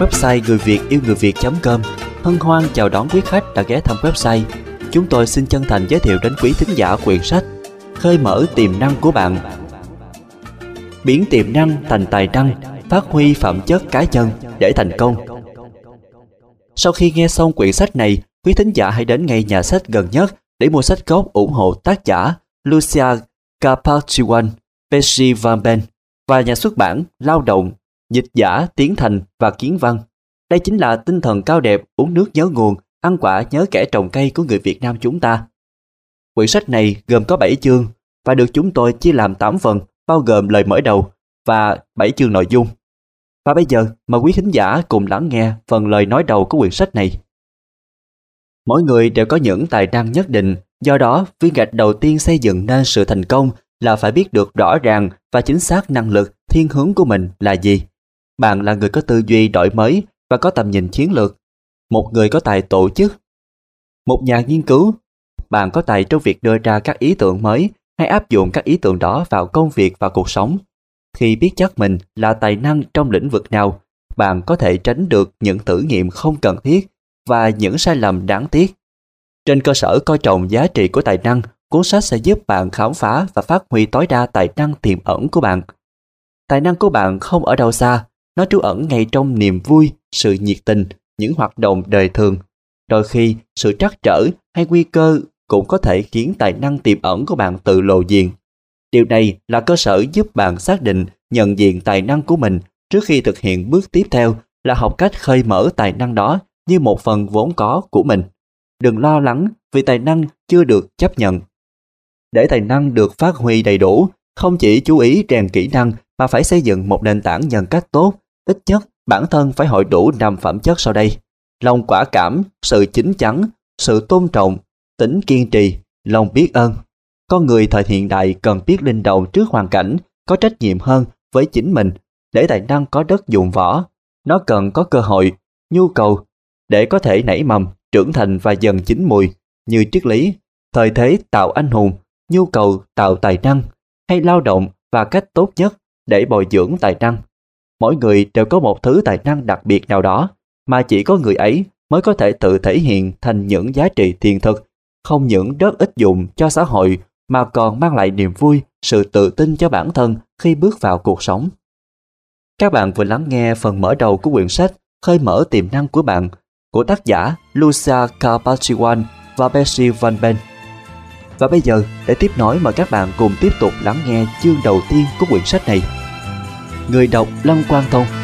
website ngườiviệtiêunngườiviet.com hân hoan chào đón quý khách đã ghé thăm website. Chúng tôi xin chân thành giới thiệu đến quý thính giả quyển sách Khơi mở tiềm năng của bạn. Biến tiềm năng thành tài năng, phát huy phẩm chất cá nhân để thành công. Sau khi nghe xong quyển sách này, quý thính giả hãy đến ngay nhà sách gần nhất để mua sách gốc ủng hộ tác giả Lucia Carpacciuan, Percy Van Ben và nhà xuất bản Lao Động, dịch giả Tiến Thành và Kiến Văn. Đây chính là tinh thần cao đẹp, uống nước nhớ nguồn, ăn quả nhớ kẻ trồng cây của người Việt Nam chúng ta. Quyển sách này gồm có 7 chương và được chúng tôi chia làm 8 phần, bao gồm lời mở đầu và 7 chương nội dung. Và bây giờ, mời quý thính giả cùng lắng nghe phần lời nói đầu của quyển sách này. Mỗi người đều có những tài năng nhất định, do đó viên gạch đầu tiên xây dựng nên sự thành công là phải biết được rõ ràng và chính xác năng lực, thiên hướng của mình là gì. Bạn là người có tư duy đổi mới và có tầm nhìn chiến lược, một người có tài tổ chức, một nhà nghiên cứu. Bạn có tài trong việc đưa ra các ý tưởng mới hay áp dụng các ý tưởng đó vào công việc và cuộc sống. Khi biết chắc mình là tài năng trong lĩnh vực nào, bạn có thể tránh được những thử nghiệm không cần thiết và những sai lầm đáng tiếc. Trên cơ sở coi trọng giá trị của tài năng, cuốn sách sẽ giúp bạn khám phá và phát huy tối đa tài năng tiềm ẩn của bạn. Tài năng của bạn không ở đâu xa, nó trú ẩn ngay trong niềm vui, sự nhiệt tình, những hoạt động đời thường. Đôi khi, sự trắc trở hay nguy cơ cũng có thể khiến tài năng tiềm ẩn của bạn tự lộ diện. Điều này là cơ sở giúp bạn xác định, nhận diện tài năng của mình trước khi thực hiện bước tiếp theo là học cách khơi mở tài năng đó như một phần vốn có của mình. Đừng lo lắng vì tài năng chưa được chấp nhận. Để tài năng được phát huy đầy đủ, không chỉ chú ý rèn kỹ năng mà phải xây dựng một nền tảng nhân cách tốt. Ít nhất, bản thân phải hội đủ 5 phẩm chất sau đây: lòng quả cảm, sự chín chắn, sự tôn trọng, tính kiên trì, lòng biết ơn. Con người thời hiện đại cần biết linh động trước hoàn cảnh, có trách nhiệm hơn với chính mình để tài năng có đất dụng võ. Nó cần có cơ hội, nhu cầu để có thể nảy mầm, trưởng thành và dần chín mùi, như triết lý thời thế tạo anh hùng, nhu cầu tạo tài năng, hay lao động và cách tốt nhất để bồi dưỡng tài năng. Mỗi người đều có một thứ tài năng đặc biệt nào đó mà chỉ có người ấy mới có thể tự thể hiện thành những giá trị tiền thực, không những rất ít dụng cho xã hội mà còn mang lại niềm vui, sự tự tin cho bản thân khi bước vào cuộc sống. Các bạn vừa lắng nghe phần mở đầu của quyển sách Khơi mở tiềm năng của bạn của tác giả Lucia Carpacciuan và Percy Van Ben. Và bây giờ, để tiếp nối, mời các bạn cùng tiếp tục lắng nghe chương đầu tiên của quyển sách này. Người đọc Lâm Quang Thông.